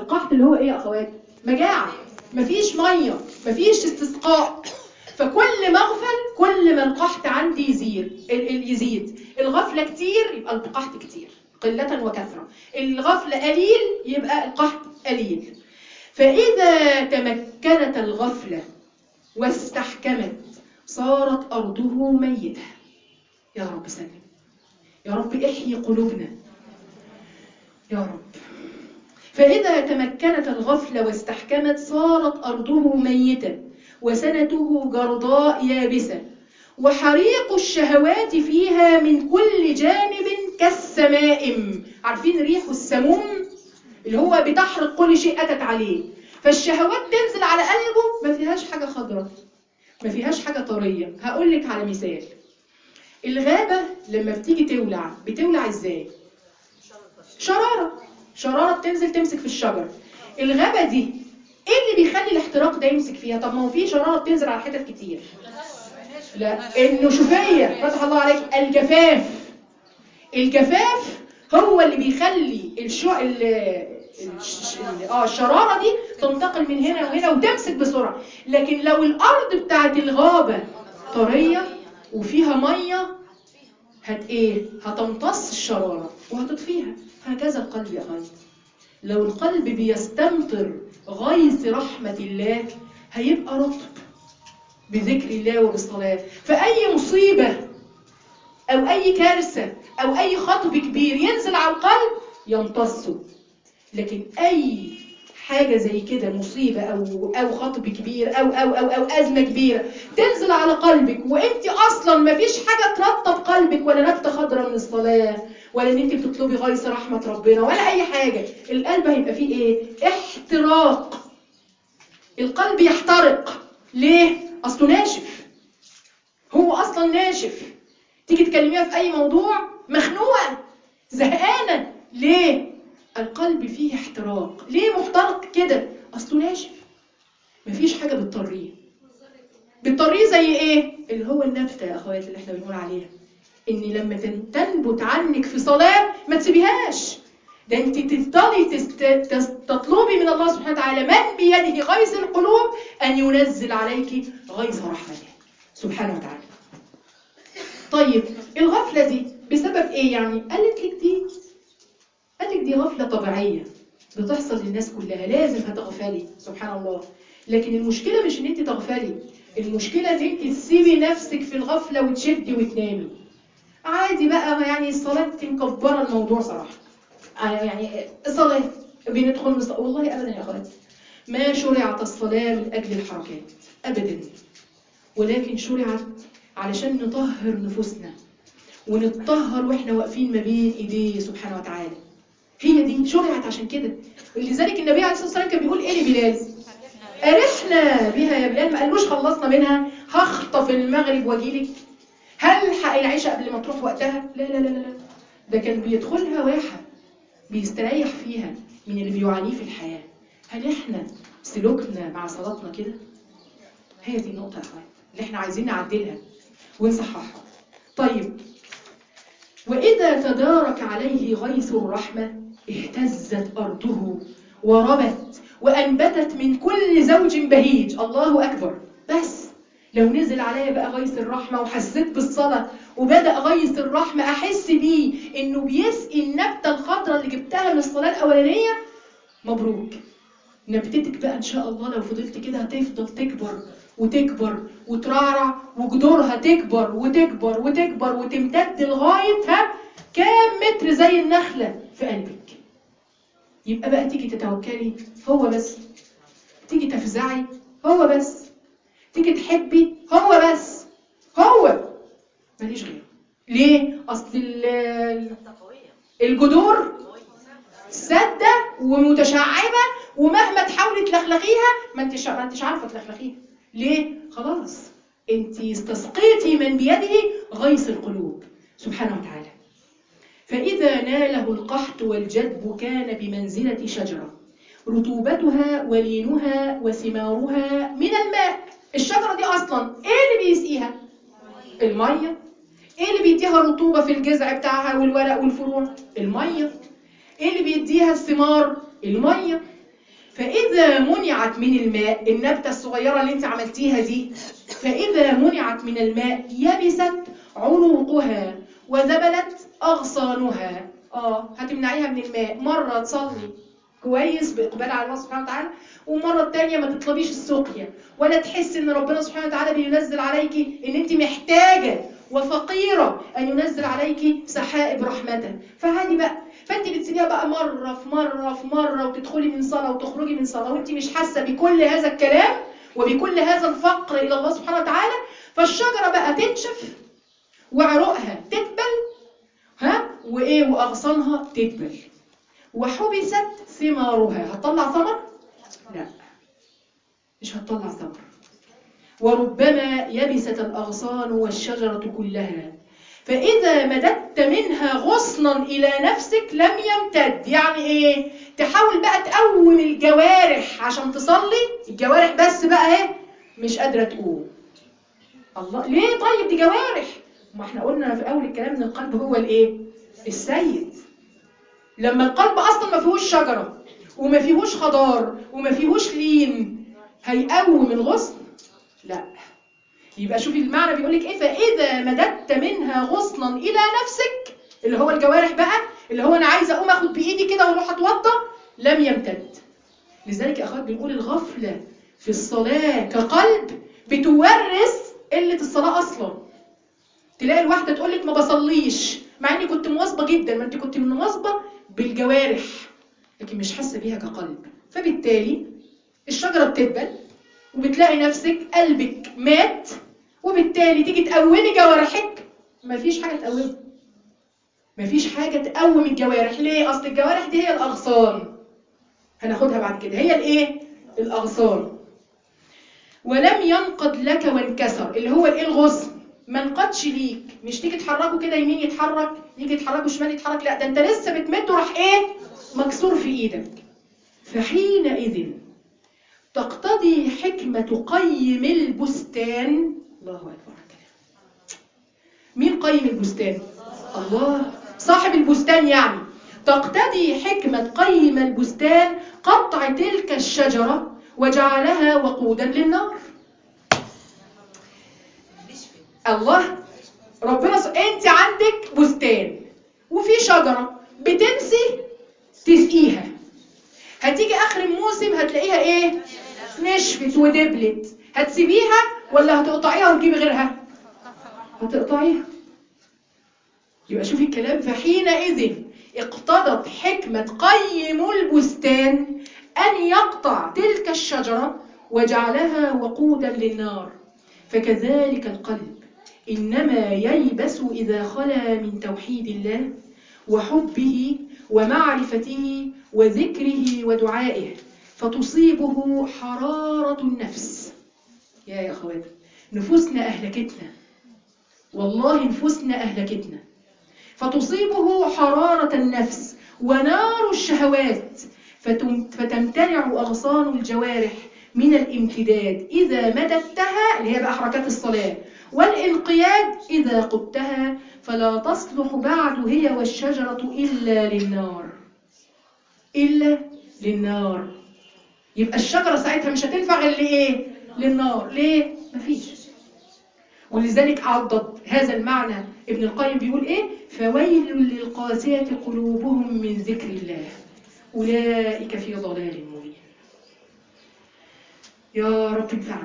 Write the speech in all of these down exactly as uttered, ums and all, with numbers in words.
القحط اللي هو ايه يا اخوات؟ مجاعه، مفيش ميه، مفيش استسقاء. فكل ما اغفل كل ما القحط عندي يزيد. يزيد الغفله كتير يبقى القحط كتير، قله وكثره. الغفله قليل يبقى القحط قليل. فاذا تمكنت الغفله واستحكمت صارت ارضه ميته. يا رب سلم، يا رب احيي قلوبنا يا رب. فإذا تمكنت الغفلة واستحكمت صارت أرضه ميتة وسنته جرضاء يابسة وحريق الشهوات فيها من كل جانب كالسمائم. عارفين ريح السموم اللي هو بتحرق كل شيء أتت عليه. فالشهوات تنزل على قلبه ما فيهاش حاجة خضراء، ما فيهاش حاجة طرية. هقول لك على مثال. الغابة لما بتيجي تولع بتولع ازاي؟ شرارة، شرارة بتنزل تمسك في الشجر. الغابة دي ايه اللي بيخلي الاحتراق ده يمسك فيها؟ طب ما هو في شرارة بتنزل على حتت كتير. لا، النشوفية، فتح الله عليك، الجفاف. الجفاف هو اللي بيخلي الشو ال اه الشرارة دي تنتقل من هنا وهنا وتمسك بسرعة. لكن لو الارض بتاعت الغابة طرية وفيها مية هت ايه؟ هتمتص الشرارة وهتطفيها. هكذا القلب يا خالد، لو القلب بيستمطر غيث رحمة الله هيبقى رطب بذكر الله وبالصلاة. فأي مصيبة أو أي كارثة أو أي خطب كبير ينزل على القلب يمتصه. لكن أي حاجة زي كده مصيبة أو أو خطب كبير أو أو أو أو أزمة كبيرة تنزل على قلبك وأنت أصلا ما فيش حاجة ترطب قلبك، ولا نبتة خضرة من الصلاة، ولا إن أنت بتطلبي غيث رحمة ربنا، ولا أي حاجة. القلب هيبقى فيه إيه؟ احتراق. القلب يحترق. ليه؟ أصله ناشف، هو أصلا ناشف. تيجي تكلميها في أي موضوع مخنوقة زهقانة. ليه؟ القلب فيه احتراق. ليه محترق كده؟ أصله ناشف، مفيش حاجة بتطريه. بتطريه زي إيه؟ اللي هو النبتة يا أخواتي اللي احنا بنقول عليها، إن لما تنبت عنك في صلاة ما تسيبيهاش. ده انت تفضلي تطلبي من الله سبحانه وتعالى من بيده غيث القلوب أن ينزل عليك غيث رحمته سبحانه وتعالى. طيب الغفلة دي بسبب إيه يعني؟ قالت لك دي قالت لك دي غفلة طبيعية بتحصل للناس كلها، لازم هتغفلي سبحان الله. لكن المشكلة مش ان انت تغفلي، المشكلة ان انت تسيبي نفسك في الغفلة وتشدي وتنامي. عادي بقى يعني الصلاة مكبرة الموضوع صراحة. يعني الصلاة بندخل الصلاة. والله أبدا يا أخواتي ما شرعت الصلاة من أجل الحركات أبدا، ولكن شرعت علشان نطهر نفوسنا ونتطهر واحنا واقفين ما بين ايديه سبحانه وتعالى. هي دي شرعت عشان كده. ولذلك النبي عليه الصلاه والسلام كان بيقول ايه لبلال؟ أرحنا بها يا بلال. ما قالوش خلصنا منها هخطف المغرب واجيلك، هلحق العشاء قبل ما تروح وقتها. لا لا لا لا، ده كان بيدخلها واحد بيستريح فيها من اللي بيعانيه في الحياه. هل احنا سلوكنا مع صلاتنا كده؟ هي دي النقطه يا اخوان اللي احنا عايزين نعدلها ونصححها. طيب، وإذا تدارك عليه غيث الرحمة اهتزت أرضه وربت وأنبتت من كل زوج بهيج. الله أكبر. بس لو نزل عليا بقى غيث الرحمة وحسيت بالصلاة وبدأ غيث الرحمة أحس بيه إنه بيسقي النبتة الخضراء اللي جبتها من الصلاة الأولانية، مبروك. نبتتك بقى إن شاء الله لو فضلت كده هتفضل تكبر وتكبر وترعرع وجذورها تكبر وتكبر وتكبر وتمتد لغاية ها كام متر زي النخلة في قلبك. يبقى بقى تيجي تتوكلي هو بس، تيجي تفزعي هو بس، تيجي تحبي هو بس، هو ماليش غيره. ليه؟ أصل الجذور سادة ومتشعبة ومهما تحاولي تلخلخيها ما انتش ما انتش عارفة تلخلخيها. ليه؟ خلاص انت استسقيتي من بيده غيث القلوب سبحانه وتعالى. فإذا ناله القحط والجدب كان بمنزلة شجرة رطوبتها ولينها وثمارها من الماء. الشجرة دي أصلا إيه اللي بيسقيها؟ المية. إيه اللي بيديها الرطوبة في الجذع بتاعها والورق والفروع؟ المية. إيه اللي بيديها الثمار؟ المية. فإذا منعت من الماء، النبتة الصغيرة اللي انت عملتيها دي، فإذا منعت من الماء يبست عنقها وذبلت أغصانها. آه هتمنعيها من الماء، مرة تصلي كويس بإقبال على الله سبحانه وتعالى، ومرة التانية ما تطلبيش السقيا، ولا تحس إن ربنا سبحانه وتعالى بينزل عليكي إن أنت محتاجة وفقيرة أن ينزل عليكي سحائب رحمته. فعادي بقى، فأنت بتسيبيها بقى مرة في مرة في مرة، وتدخلي من صلاة وتخرجي من صلاة وأنت مش حاسة بكل هذا الكلام وبكل هذا الفقر إلى الله سبحانه وتعالى. فالشجرة بقى تنشف وعروقها تدبل، ها، وإيه، وأغصانها تدبل، وحبست ثمارها. هتطلع ثمر؟ لا، مش هتطلع ثمر. وربما يبست الأغصان والشجرة كلها، فإذا مددت منها غصنا إلى نفسك لم يمتد. يعني إيه؟ تحاول بقى تقوم الجوارح عشان تصلي، الجوارح بس بقى إيه؟ مش قادرة تقوم. الله، ليه طيب؟ دي جوارح. ما احنا قلنا في أول الكلام إن القلب هو الإيه؟ السيد. لما القلب أصلا ما فيهوش شجرة وما فيهوش خضار وما فيهوش لين، هيقوم الغصن؟ لا. يبقى شوفي المعنى بيقولك ايه، فإذا مددت منها غصنا إلى نفسك، اللي هو الجوارح بقى، اللي هو أنا عايزة أقوم أخد بإيدي كده وأروح أتوضى، لم يمتد. لذلك يا أخوات بنقول الغفلة في الصلاة كقلب بتورث قلة الصلاة أصلا. تلاقي الواحدة تقولك ما بصليش مع إني كنت مواظبة جدا. ما أنت كنت مواظبة بالجوارح لكن مش حاسة بيها كقلب. فبالتالي الشجرة بتدبل، وبتلاقي نفسك قلبك مات، وبالتالي تيجي تقومي جوارحك، مفيش حاجة تقومها، مفيش حاجة تقوم الجوارح. ليه؟ أصل الجوارح دي هي الأغصان، هناخدها بعد كده، هي الإيه؟ الأغصان. ولم ينقض لك وانكسر، اللي هو الإيه؟ الغصن. ما انقضش ليك، مش تيجي تحركه كده يمين يتحرك، يجي تحركه شمال يتحرك، لا، ده انت لسه بتمده راح ايه؟ مكسور في ايدك. فحينئذ تقتضي حكمة قيم البستان. الله أكبر. مين قيم البستان؟ الله، صاحب البستان. يعني تقتضي حكمة قيم البستان قطع تلك الشجرة وجعلها وقودا للنار. الله، ربنا س... انت عندك بستان وفي شجرة بتنسي تسقيها، هتيجي اخر الموسم هتلاقيها ايه؟ نشفت ودبلت. هتسيبيها ولا هتقطعيها وتجيبي غيرها؟ هتقطعيها. يبقى شوفي الكلام، فحينئذ اقتضت حكمة قيم البستان أن يقطع تلك الشجرة وجعلها وقودا للنار. فكذلك القلب إنما ييبس إذا خلا من توحيد الله وحبه ومعرفته وذكره ودعائه، فتصيبه حرارة النفس. يا يا أخواتي، نفوسنا أهلكتنا، والله نفوسنا أهلكتنا. فتصيبه حرارة النفس ونار الشهوات، فتمتنع أغصان الجوارح من الامتداد إذا مددتها، اللي هي بقى حركات الصلاة، والانقياد إذا قدتها، فلا تصلح بعد هي والشجرة إلا للنار، إلا للنار. يبقى الشجرة ساعتها مش هتنفع غير لإيه؟ للنار. ليه؟ مفيش. ولذلك عضد هذا المعنى ابن القيم بيقول إيه؟ فويل للقاسية قلوبهم من ذكر الله أولئك في ضلال مبين. يا رب انفعنا،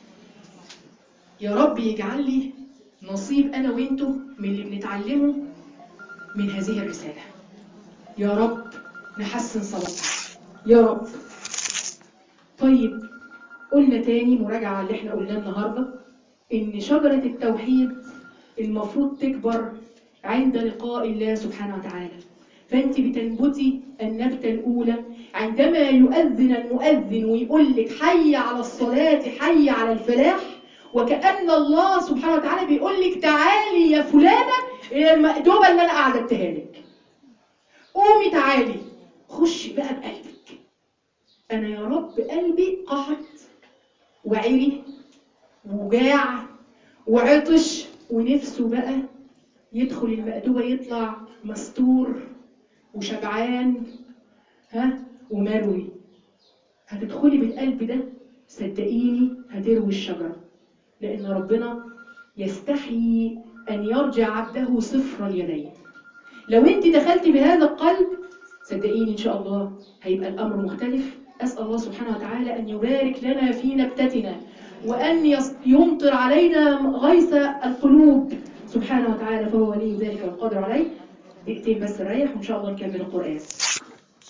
يا رب يجعل لي نصيب أنا وإنتو من اللي بنتعلمه من هذه الرسالة. يا رب نحسن صلاتنا يا رب. طيب، قلنا تاني مراجعة اللي احنا قلناه النهاردة، إن شجرة التوحيد المفروض تكبر عند لقاء الله سبحانه وتعالى. فأنت بتنبتي النبتة الأولى عندما يؤذن المؤذن ويقول لك حي على الصلاة حي على الفلاح، وكأن الله سبحانه وتعالى بيقول لك تعالي يا فلانة إلى المأدوبة اللي أنا أعددتها لك، قومي تعالي خشي بقى بقلبك. أنا يا رب قلبي قحط وعري وجاع وعطش ونفسه بقى يدخل المأدوبة يطلع مستور وشبعان، ها، ومروي. هتدخلي بالقلب ده، صدقيني هتروي الشجرة، لأن ربنا يستحي أن يرجع عبده صفر اليدين. لو انت دخلتي بهذا القلب صدقيني إن شاء الله هيبقى الأمر مختلف. أسأل الله سبحانه وتعالى أن يبارك لنا في نبتتنا، وأن يمطر علينا غيث القلوب سبحانه وتعالى، فهو ولي ذلك والقادر عليه. دقيقتين بس ريح وإن شاء الله نكمل القرآن.